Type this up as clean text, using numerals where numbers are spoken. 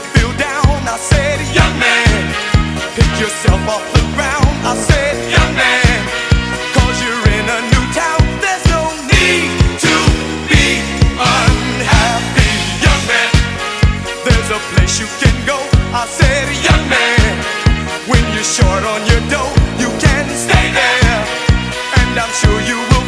feel down, I said, young man, pick yourself off the ground. I said, young man, 'cause you're in a new town. There's no need to be unhappy, young man. There's a place you can go. I said, young man, when you're short on your dough, you can stay there, and I'm sure you will.